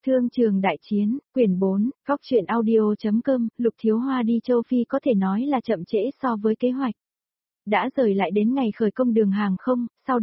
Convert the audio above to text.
Thương trường đại chiến, quyển 4, góc truyện audio.com, Lục Thiếu Hoa đi châu Phi có thể nói là chậm trễ so với kế hoạch. Đã rời lại đến ngày khởi công đường hàng không, sau